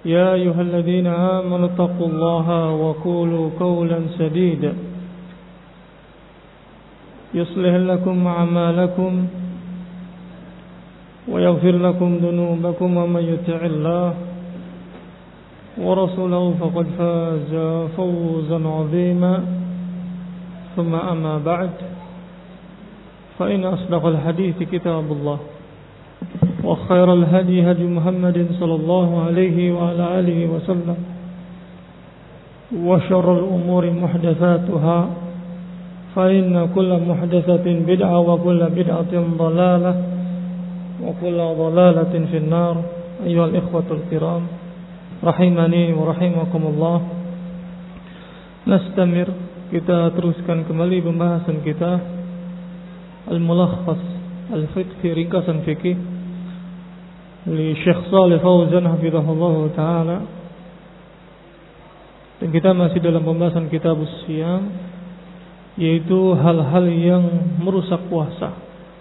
يا أيها الذين آمنوا اتقوا الله وقولوا قولا سديدا يصلح لكم أعمالكم ويغفر لكم ذنوبكم ومن يطع الله ورسوله فقد فاز فوزا عظيما ثم أما بعد فإن أصدق الحديث كتاب الله وخير الهدي هدي محمد صلى الله عليه وعلى آله وسلم وشر الأمور محدثاتها فإن كل محدثة بدعة وكل بدعة ضلالة وكل ضلالة في النار أيها الإخوة الكرام rahimani wa rahimakumullah. Nastamir, kita teruskan kembali pembahasan kita Al-Mulakhas Al-Fiqhi, ringkasan fikih li Syekh Shalih Fauzan hafizahullah ta'ala. Dan kita masih dalam pembahasan kitab Siyam, yaitu hal-hal yang merusak puasa.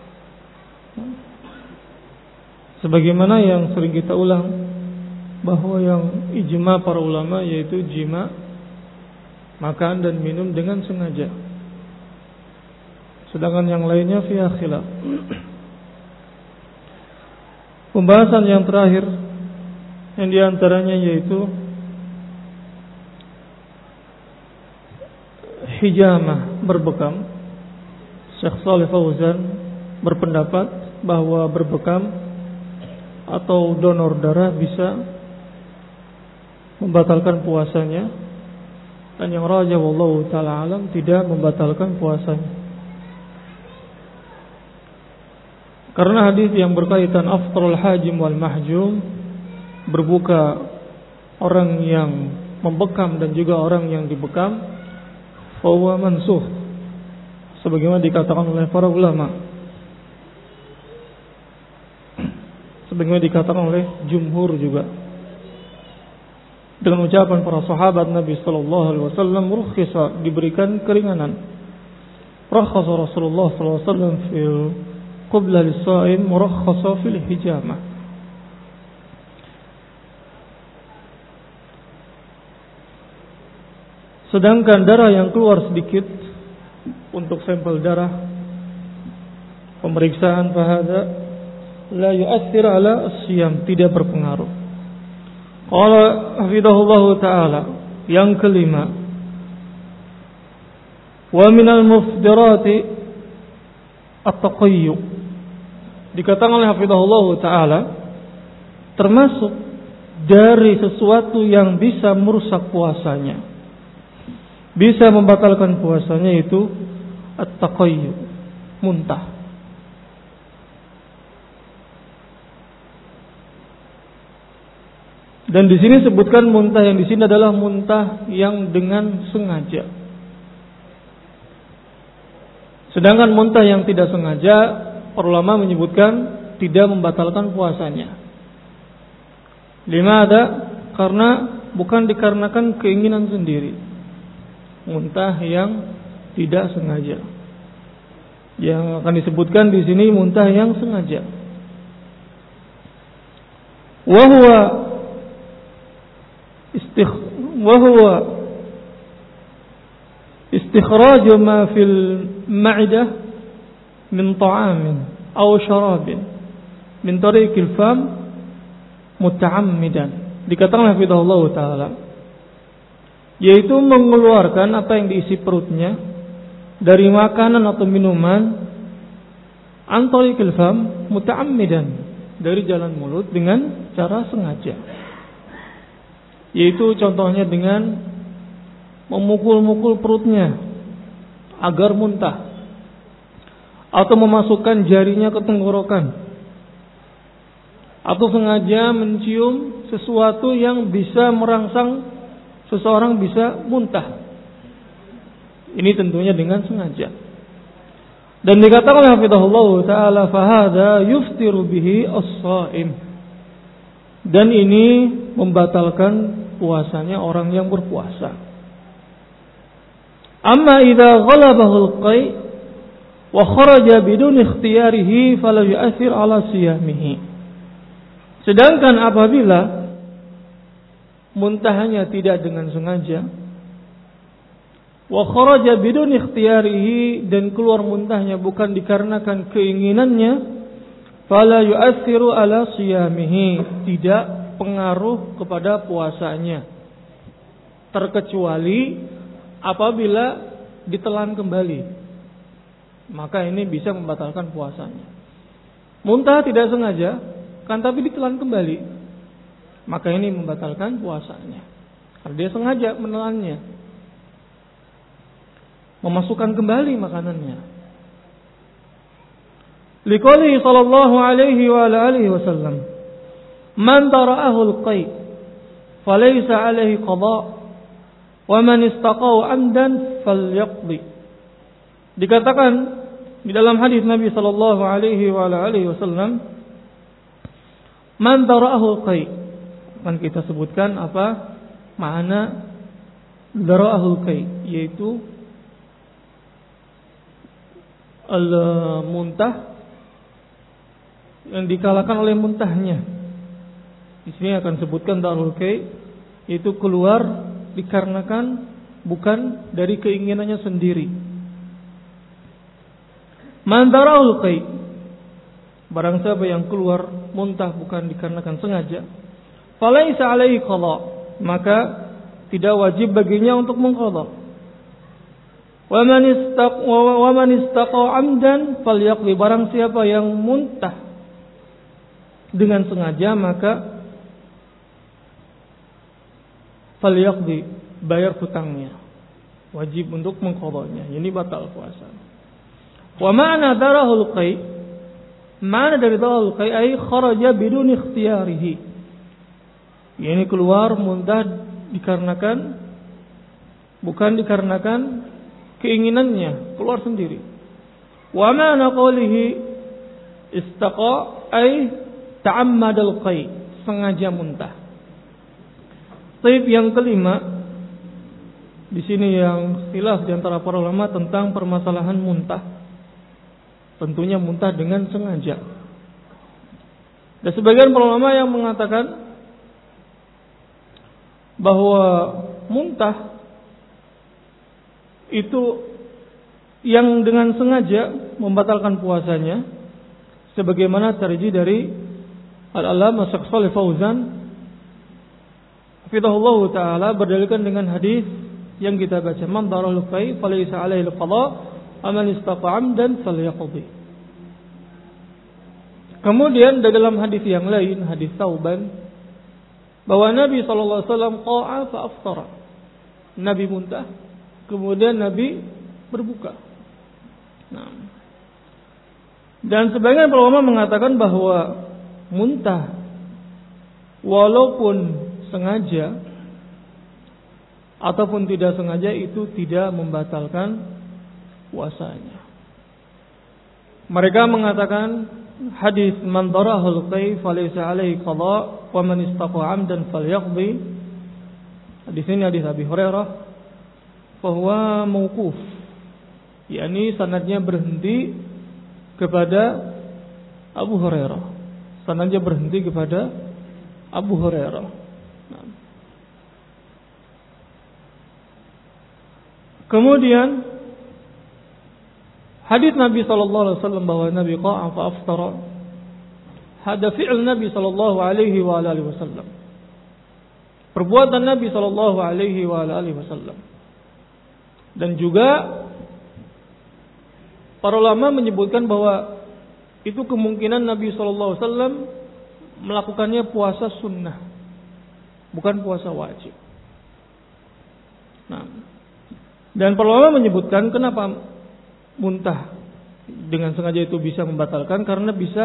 Sebagaimana yang sering kita ulang, bahwa yang ijma para ulama yaitu jima, makan dan minum dengan sengaja. Sedangkan yang lainnya fiha khilaf. Pembahasan yang terakhir yang diantaranya yaitu hijamah, berbekam. Syekh Shalih Fauzan berpendapat bahwa berbekam atau donor darah bisa membatalkan puasanya, dan yang rajih wallahu ta'ala alam tidak membatalkan puasanya. Karena hadis yang berkaitan aftarul hajim wal mahjum, berbuka orang yang membekam dan juga orang yang dibekam, fahuwa mansukh, sebagaimana dikatakan oleh para ulama, sebagaimana dikatakan oleh jumhur juga. Dengan ucapan para sahabat Nabi sallallahu alaihi wasallam, rukhisa, diberikan keringanan. Rakhasa Rasulullah sallallahu alaihi wasallam fil qubla lis-sha'im, murakhasa fil hijamah. Sedangkan darah yang keluar sedikit untuk sampel darah, pemeriksaan fahada la yu'athir ala as-siyam, tidak berpengaruh. Qala hafidhahullahu ta'ala, yang kelima, wa minal mufdirati at-taqayyu, dikatakan oleh hafidhahullahu ta'ala, termasuk dari sesuatu yang bisa merusak puasanya, bisa membatalkan puasanya, itu at-taqayyu, muntah. Dan di sini sebutkan muntah yang di sini adalah muntah yang dengan sengaja. Sedangkan muntah yang tidak sengaja, para ulama menyebutkan tidak membatalkan puasanya. Limada? Karena bukan dikarenakan keinginan sendiri. Muntah yang tidak sengaja. Yang akan disebutkan di sini muntah yang sengaja. وهو استخراج ما في المعدة من طعام أو شراب من طريق الفم متعمدا, dikatakan hafizahullah ta'ala, yaitu mengeluarkan apa yang diisi perutnya dari makanan atau minuman, an tariqil fam muta'ammidan, dari jalan mulut dengan cara sengaja. Yaitu contohnya dengan memukul-mukul perutnya agar muntah, atau memasukkan jarinya ke tenggorokan, atau sengaja mencium sesuatu yang bisa merangsang seseorang bisa muntah. Ini tentunya dengan sengaja. Dan dikatakan hafizahullah ta'ala, fahada yuftiru bihi as-shaim, dan ini membatalkan puasanya orang yang berpuasa. Amma idza ghalabahu al-qai wa kharaja bidun ikhtiyarihi fala yu'athir ala siyamihi. Sedangkan apabila muntahnya tidak dengan sengaja, wa kharaja bidun ikhtiyarihi, dan keluar muntahnya bukan dikarenakan keinginannya, fala yu'athiru ala siyamihi, tidak pengaruh kepada puasanya, terkecuali apabila ditelan kembali, maka ini bisa membatalkan puasanya. Muntah tidak sengaja, kan tapi ditelan kembali, maka ini membatalkan puasanya. Karena dia sengaja menelannya, memasukkan kembali makanannya. Liqaulihi sallallahu alaihi wa alihi wasallam, man tara'ahu al-qay falaysa alaihi qada wa man istaqaw amdan falyaqdi. Dikatakan di dalam hadis Nabi sallallahu alaihi wa alihi wasallam, man dara'ahu al-qay. Akan kita sebutkan apa makna dara'ahu al-qay, yaitu al-muntah yang dikalahkan oleh muntahnya. Di sini akan sebutkan darul qay, itu keluar dikarenakan bukan dari keinginannya sendiri. Man darul qay, barang siapa yang keluar muntah bukan dikarenakan sengaja, falaisa alaihi qada, maka tidak wajib baginya untuk mengqadha. Wa man istaqa amdan falyaqdi, barang siapa yang muntah dengan sengaja, maka falyaqdi, bayar hutangnya, wajib untuk mengqadanya, ini batal puasa. Wa ma'na darahul qay, mana dari darahul qay ay kharaja bidun ikhtiyarihi, ini keluar muntah dikarenakan bukan dikarenakan keinginannya, keluar sendiri. Wa ma'na qawlihi istaqa ay ta'ammadal qay, sengaja muntah. Taib yang kelima, di sini yang khilaf di antara para ulama tentang permasalahan muntah. Tentunya muntah dengan sengaja. Dan sebagian para ulama yang mengatakan bahwa muntah itu yang dengan sengaja membatalkan puasanya, sebagaimana terjadi dari Al-Allamah Syekh Shalih Fauzan hafizahullah taala berdalilkan dengan hadis yang kita baca, man darahul qay falaysa alaihi al-qada wa man istaqa amdan falyaqdi. Kemudian dalam hadis yang lain, hadis Tsauban, bahwa Nabi sallallahu alaihi wasallam qa'a fa aftara. Nabi muntah, kemudian Nabi berbuka. Nah, dan sebagian ulama mengatakan bahwa muntah walaupun sengaja ataupun tidak sengaja itu tidak membatalkan puasanya. Mereka mengatakan hadis man darahul qay falaysa alaihi qada wa man istaqa amdan falyaqdi. Di sini hadis Abi Hurairah bahwa mauquf, yakni sanadnya berhenti kepada Abu Hurairah. Sanadnya berhenti kepada Abu Hurairah. Nah. Kemudian hadis Nabi sallallahu alaihi wasallam bahwa Nabi qa'a fa aftara, hada fi'l Nabi sallallahu alaihi wa alihi wasallam, perbuatan Nabi sallallahu alaihi wa alihi wasallam. Dan juga para ulama menyebutkan bahwa itu kemungkinan Nabi sallallahu alaihi wasallam melakukannya puasa sunnah, bukan puasa wajib. Nah, dan para ulama menyebutkan kenapa muntah dengan sengaja itu bisa membatalkan, karena bisa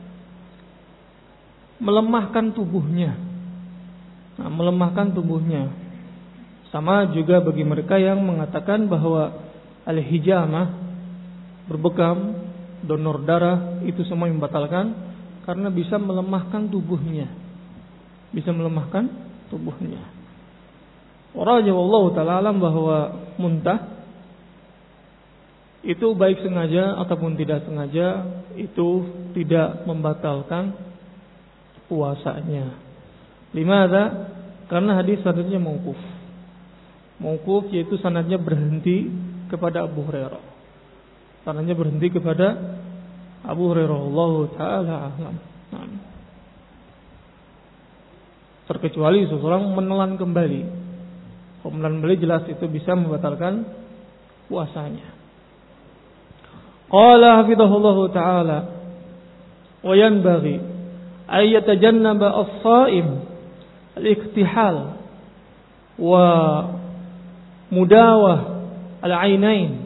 melemahkan tubuhnya. Nah, melemahkan tubuhnya. Sama juga bagi mereka yang mengatakan bahwa al-hijamah, berbekam, donor darah, itu semua membatalkan karena bisa melemahkan tubuhnya. Bisa melemahkan tubuhnya. Wallahu ta'ala alam bahwa muntah itu baik sengaja ataupun tidak sengaja itu tidak membatalkan puasanya. Limadza? Karena hadis sanadnya mauquf. Mauquf yaitu sanadnya berhenti kepada Abu Hurairah. Sanadnya berhenti kepada Abu Hurairah, Allah taala a'lam. Terkecuali seseorang menelan kembali. Menelan kembali jelas itu bisa membatalkan puasanya. Qala hafizahullahu taala wa yanbaghi ay yatajannaba as-sha'im al-iktihal wa mudawah al-'ainain.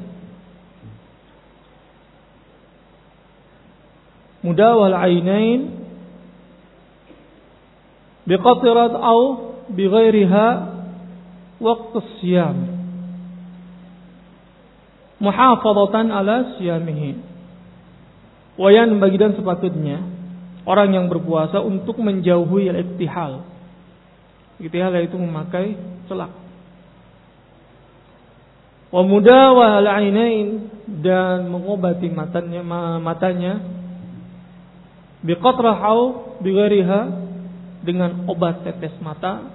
Mudawah al-'ainain biqatrat aw bighairiha waqt as-siyam muhafadatan ala siyamihi. Wa yanbaghi, dan sepatutnya orang yang berpuasa untuk menjauhi al-iktihal. Iktihal yaitu memakai celak. Wa mudawah al-'ainain, dan mengobati matanya biqatrah aw bighairiha, dengan obat tetes mata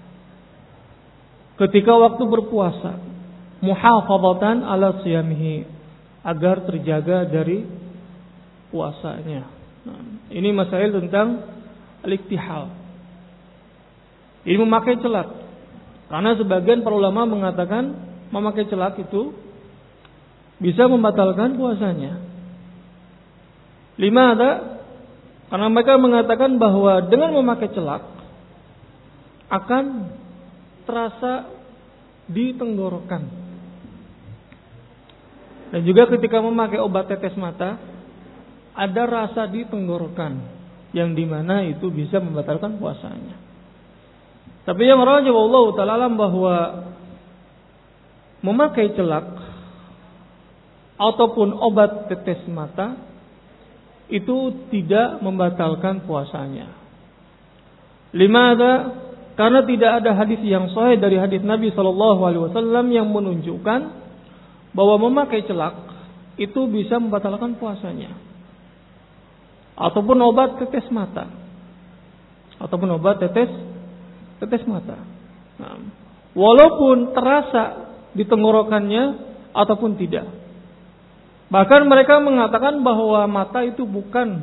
ketika waktu berpuasa, muhafadatan ala siyamihi, agar terjaga dari puasanya. Ini masail tentang al-iktihal. Ini memakai celak. Karena sebagian para ulama mengatakan memakai celak itu bisa membatalkan puasanya. Limada? Karena mereka mengatakan bahwa dengan memakai celak akan terasa di tenggorokan. Dan juga ketika memakai obat tetes mata ada rasa di tenggorokan, yang dimana itu bisa membatalkan puasanya. Tapi yang rajih wallahu ta'ala alam bahwa memakai celak ataupun obat tetes mata itu tidak membatalkan puasanya. Limada? Karena tidak ada hadis yang sahih dari hadis Nabi SAW yang menunjukkan bahwa memakai celak itu bisa membatalkan puasanya. Ataupun obat tetes mata. Nah, walaupun terasa di tenggorokannya ataupun tidak. Bahkan mereka mengatakan bahwa mata itu bukan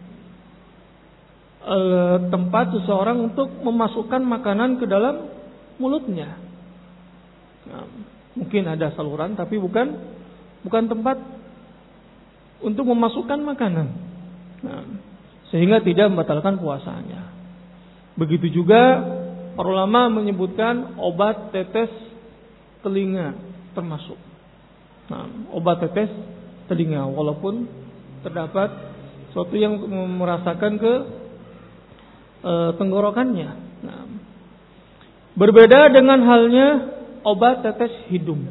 tempat seseorang untuk memasukkan makanan ke dalam mulutnya. Nah, mungkin ada saluran, tapi bukan tempat untuk memasukkan makanan. Nah, sehingga tidak membatalkan puasanya. Begitu juga para ulama menyebutkan obat tetes telinga termasuk. Nah, obat tetes telinga, walaupun terdapat sesuatu yang merasakan ke tenggorokannya. Nah, berbeda dengan halnya obat tetes hidung.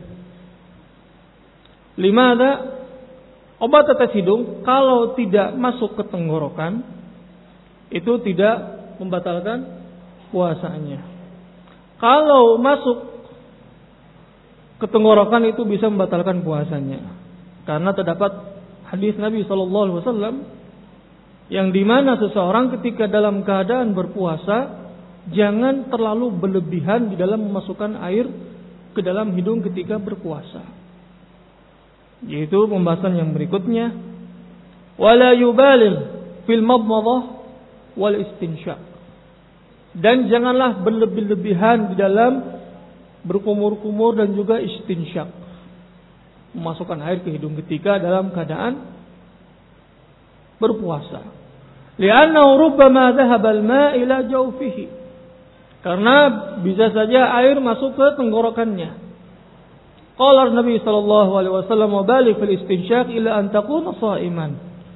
Limada? Obat tetes hidung kalau tidak masuk ke tenggorokan itu tidak membatalkan puasanya. Kalau masuk ke tenggorokan itu bisa membatalkan puasanya. Karena terdapat hadis Nabi SAW yang dimana seseorang ketika dalam keadaan berpuasa jangan terlalu berlebihan di dalam memasukkan air ke dalam hidung ketika berpuasa. Yaitu pembahasan yang berikutnya. Wala yubaligh fil madmadah wal istinsyaq. Dan janganlah berlebih-lebihan di dalam berkumur-kumur dan juga istinsyak, memasukkan air ke hidung ketika dalam keadaan berpuasa. Li'annahu rubbama dhahaba al-ma' ila jawfihi. Karena bisa saja air masuk ke tenggorokannya. Qala Nabi sallallahu alaihi wasallam wa baligh fil istinsyaq ila an takuna sha'iman.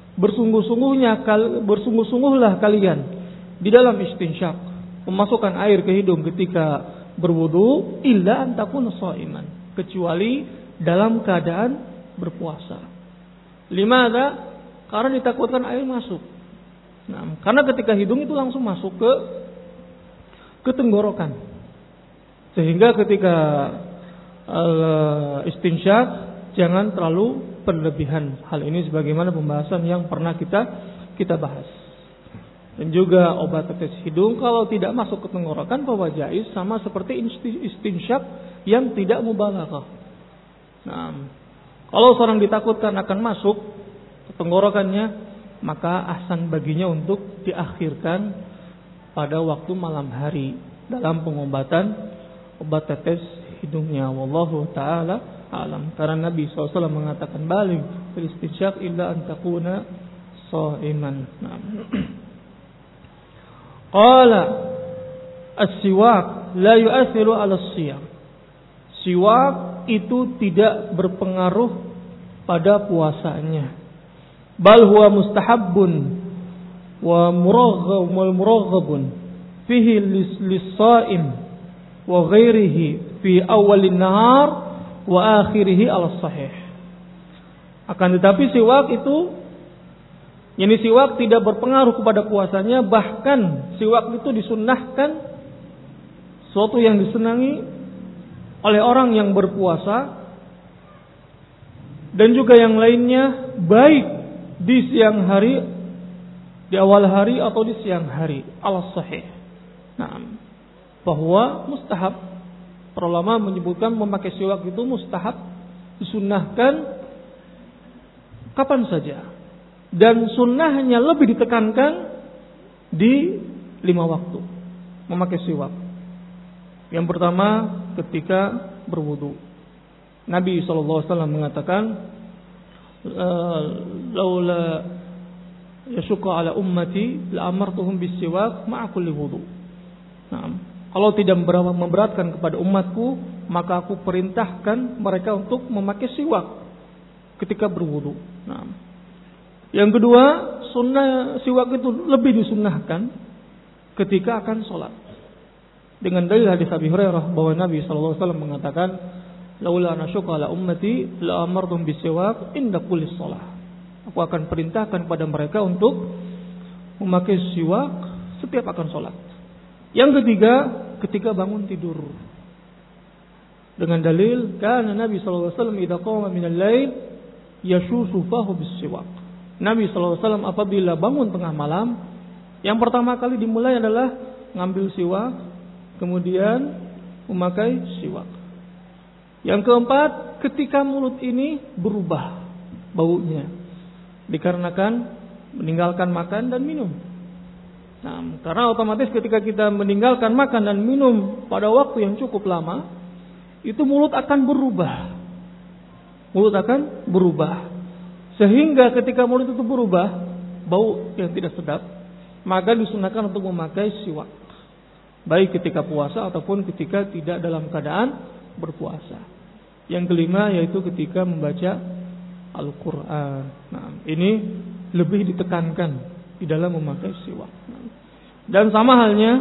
Bersungguh-sungguhlah kalian di dalam istinsyak, memasukkan air ke hidung ketika berwudu, illa an takuna sha'iman, kecuali dalam keadaan berpuasa. Limada? Karena ditakutkan air masuk. Nah, karena ketika hidung itu langsung masuk ke tenggorokan. Sehingga ketika istinsyak jangan terlalu berlebihan. Hal ini sebagaimana pembahasan yang pernah kita bahas. Dan juga obat tetes hidung kalau tidak masuk ke tenggorokan bahwa jaiz, sama seperti istinsyak yang tidak mubalaghah. Nah, kalau seorang ditakutkan akan masuk ke tenggorokannya, maka ahsan baginya untuk diakhirkan pada waktu malam hari dalam pengobatan obat tetes hidungnya. Wallahu ta'ala alam. Karena Nabi SAW mengatakan baligh fil istinsyak illa an takuna sha'iman. Nah. Qala as-siwak la yu'athiru 'ala as-siyam. Siwak itu tidak berpengaruh pada puasanya. Bal huwa mustahabbun wa muraghabun fihi lis-sha'im wa ghairihi fi awwalin nahar wa akhirih 'ala sahih. Akan tetapi siwak itu siwak tidak berpengaruh kepada puasanya, bahkan siwak itu disunnahkan, suatu yang disenangi oleh orang yang berpuasa, dan juga yang lainnya, baik di siang hari, di awal hari atau di siang hari, ala sahih. Nah, bahwa mustahab, para ulama menyebutkan memakai siwak itu mustahab, disunnahkan kapan saja. Dan sunnahnya lebih ditekankan di 5 waktu memakai siwak. Yang pertama ketika berwudu. Nabi SAW mengatakan, laula yashuqqa ala ummati la amartuhum bis-siwak ma'a kulli wudu. Nah, kalau tidak memberatkan kepada umatku, maka aku perintahkan mereka untuk memakai siwak ketika berwudu. Nah, yang kedua, sunnah siwak itu lebih disunnahkan ketika akan sholat. Dengan dalil hadis Abi Hurairah bahwa Nabi SAW mengatakan, laula nasyqa ala ummati la amartum bisiwak inda kulli shalah. Aku akan perintahkan pada mereka untuk memakai siwak setiap akan sholat. Yang ketiga, ketika bangun tidur. Dengan dalil, kana Nabi SAW idza qama minal lail yashushu fahu bisiwak. Nabi SAW apabila bangun tengah malam, yang pertama kali dimulai adalah ngambil siwak, kemudian memakai siwak. Yang keempat, ketika mulut ini berubah baunya, dikarenakan meninggalkan makan dan minum. Nah, karena otomatis ketika kita meninggalkan makan dan minum pada waktu yang cukup lama, itu mulut akan berubah. Mulut akan berubah. Sehingga ketika mulut itu berubah, bau yang tidak sedap, maka disunahkan untuk memakai siwak. Baik ketika puasa ataupun ketika tidak dalam keadaan berpuasa. Yang kelima yaitu ketika membaca Al-Quran. Nah, ini lebih ditekankan di dalam memakai siwak. Dan sama halnya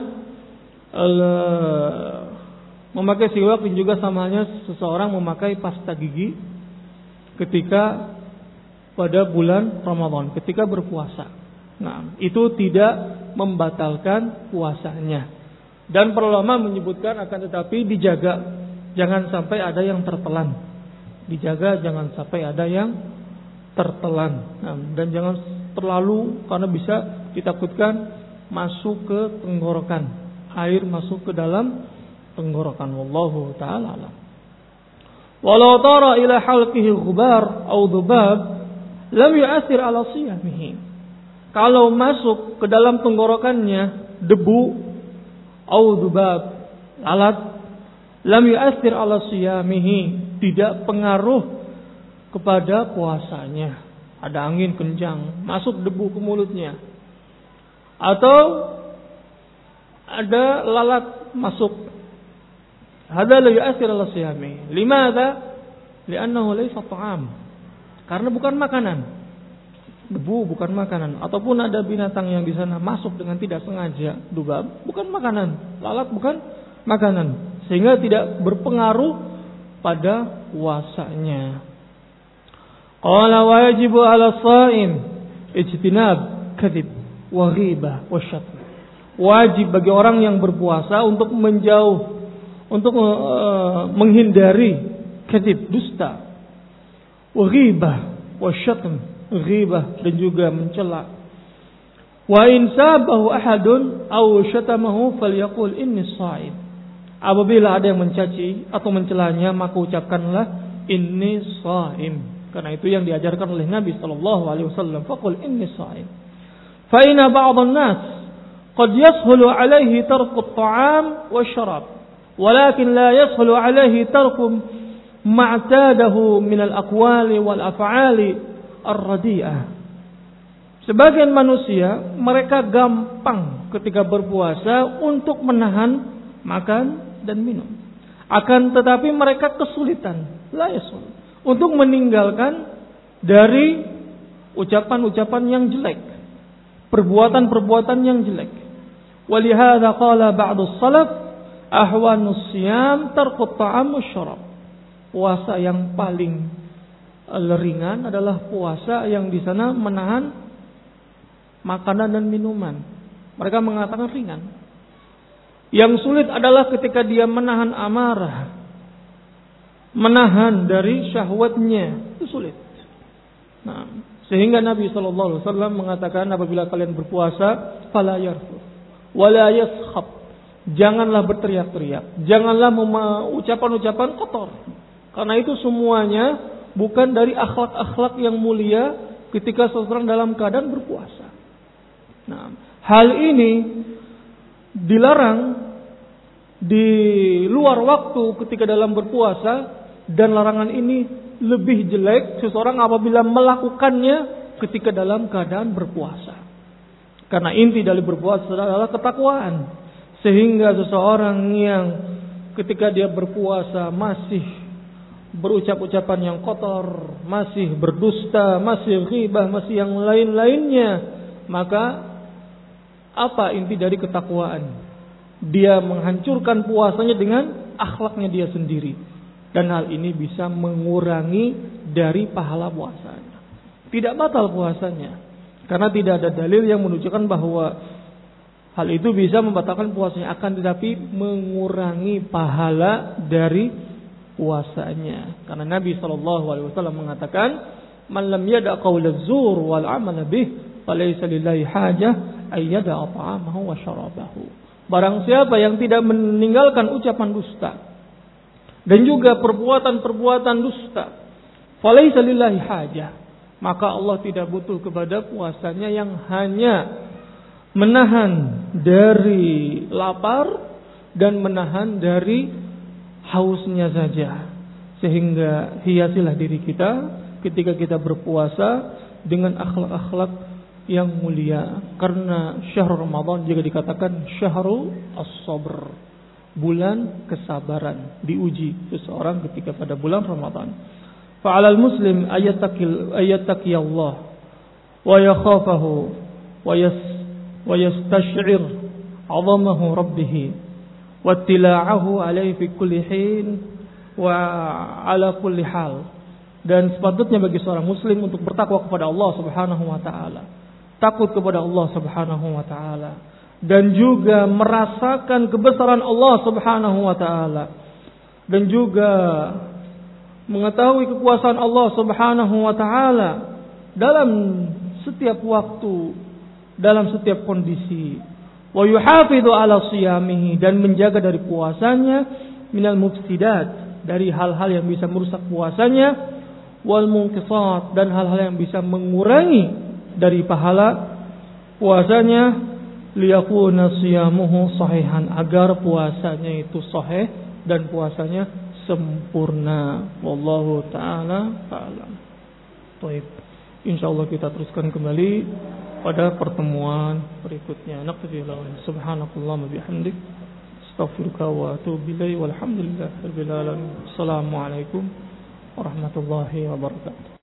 memakai siwak dan juga sama halnya seseorang memakai pasta gigi ketika pada bulan Ramadan, ketika berpuasa. Nah, itu tidak membatalkan puasanya. Dan para ulama menyebutkan akan tetapi dijaga, jangan sampai ada yang tertelan. Dijaga jangan sampai ada yang tertelan. Nah, dan jangan terlalu, karena bisa ditakutkan masuk ke tenggorokan. Air masuk ke dalam tenggorokan. Wallahu ta'ala alam. Walau tara ila halqihi ghubar au dhubab lam yu'athir ala siyamihi. Kalau masuk ke dalam tenggorokannya debu au dhubab, lalat, lam yu'athir ala siyamihi, tidak pengaruh kepada puasanya. Ada angin kencang, masuk debu ke mulutnya, atau ada lalat masuk, hada la yu'athir ala siyamihi. Limadha? Li'annahu laysa ta'am. Karena bukan makanan. Debu bukan makanan. Ataupun ada binatang yang di sana masuk dengan tidak sengaja, dubab, bukan makanan. Lalat bukan makanan. Sehingga tidak berpengaruh pada puasanya. Qala wajibu ala sha'im ijtinab kadhib wa ghibah wa syatm. Wajib bagi orang yang berpuasa untuk menjauh, untuk menghindari kadhib, dusta, wa ghibah wa syatm, ghibah dan juga mencela, Wa in sabahu ahadun aw syatamahu falyaqul inni sha'im. Apabila ada yang mencaci atau mencelanya, maka ucapkanlah inni sha'im. Karena itu yang diajarkan oleh Nabi sallallahu alaihi wasallam, faqul inni sha'im. Fa inna ba'dhan nas qad yashulu alaihi tarku at-ta'am wasyarab, walakin la yashulu alaihi tarku ma'tadahu min al-aqwali wal af'ali ar-radi'ah. Sebagian manusia, mereka gampang ketika berpuasa untuk menahan makan dan minum. Akan tetapi mereka kesulitan, la yasul, untuk meninggalkan dari ucapan-ucapan yang jelek, perbuatan-perbuatan yang jelek. Walihada qala ba'du salaf ahwanus siyam tarku at-ta'am wasyarab. Puasa yang paling ringan adalah puasa yang di sana menahan makanan dan minuman. Mereka mengatakan ringan. Yang sulit adalah ketika dia menahan amarah, menahan dari syahwatnya, itu sulit. Nah, sehingga Nabi SAW mengatakan apabila kalian berpuasa, fala yarfuth wala yaskhab, janganlah berteriak-teriak, janganlah ucapan-ucapan kotor, karena itu semuanya bukan dari akhlak-akhlak yang mulia ketika seseorang dalam keadaan berpuasa. Nah, hal ini dilarang di luar waktu ketika dalam berpuasa, dan larangan ini lebih jelek seseorang apabila melakukannya ketika dalam keadaan berpuasa. Karena inti dari berpuasa adalah ketakwaan. Sehingga seseorang yang ketika dia berpuasa masih berucap-ucapan yang kotor, masih berdusta, masih ghibah, masih yang lain-lainnya, maka apa inti dari ketakwaan? Dia menghancurkan puasanya dengan akhlaknya dia sendiri. Dan hal ini bisa mengurangi dari pahala puasanya. Tidak batal puasanya, karena tidak ada dalil yang menunjukkan bahwa hal itu bisa membatalkan puasanya. Akan tetapi mengurangi pahala dari puasanya. Karena Nabi SAW mengatakan, man lam yada' qawla zur wal amala bih falaysa lillahi hajah ayyada ta'amahu wa syarabahu. Barang siapa yang tidak meninggalkan ucapan dusta dan juga perbuatan-perbuatan dusta, falaysa lillahi hajah, maka Allah tidak butuh kepada puasanya yang hanya menahan dari lapar dan menahan dari hausnya saja. Sehingga hiasilah diri kita ketika kita berpuasa dengan akhlak-akhlak yang mulia. Karena syahrul Ramadan juga dikatakan syahrul as-sabr, bulan kesabaran. Diuji seseorang ketika pada bulan Ramadan. Fa'alal muslim ayattaqi Allah wa yakhafahu wa yastash'ir 'azamahu rabbih wa tila'ahu alaihi fi kulli hin wa ala kulli hal. Dan sepatutnya bagi seorang muslim untuk bertakwa kepada Allah Subhanahu wa taala, takut kepada Allah Subhanahu wa taala, dan juga merasakan kebesaran Allah Subhanahu wa taala, dan juga mengetahui kekuasaan Allah Subhanahu wa taala dalam setiap waktu, dalam setiap kondisi. Wa yuhafidhu ala siyamihi, dan menjaga dari puasanya, minal mufsidat, dari hal-hal yang bisa merusak puasanya, wal munqisat, dan hal-hal yang bisa mengurangi dari pahala puasanya, liyakuna siyamuhu sahihan, agar puasanya itu sahih dan puasanya sempurna. Wallahu taala a'lam. Baik, insyaallah kita teruskan kembali pada pertemuan berikutnya. Naqdilahu subhanakallahumma bihamdik, astaghfiruka wa atubu ilaik, walhamdulillahirabbil alamin. Assalamualaikum warahmatullahi wabarakatuh.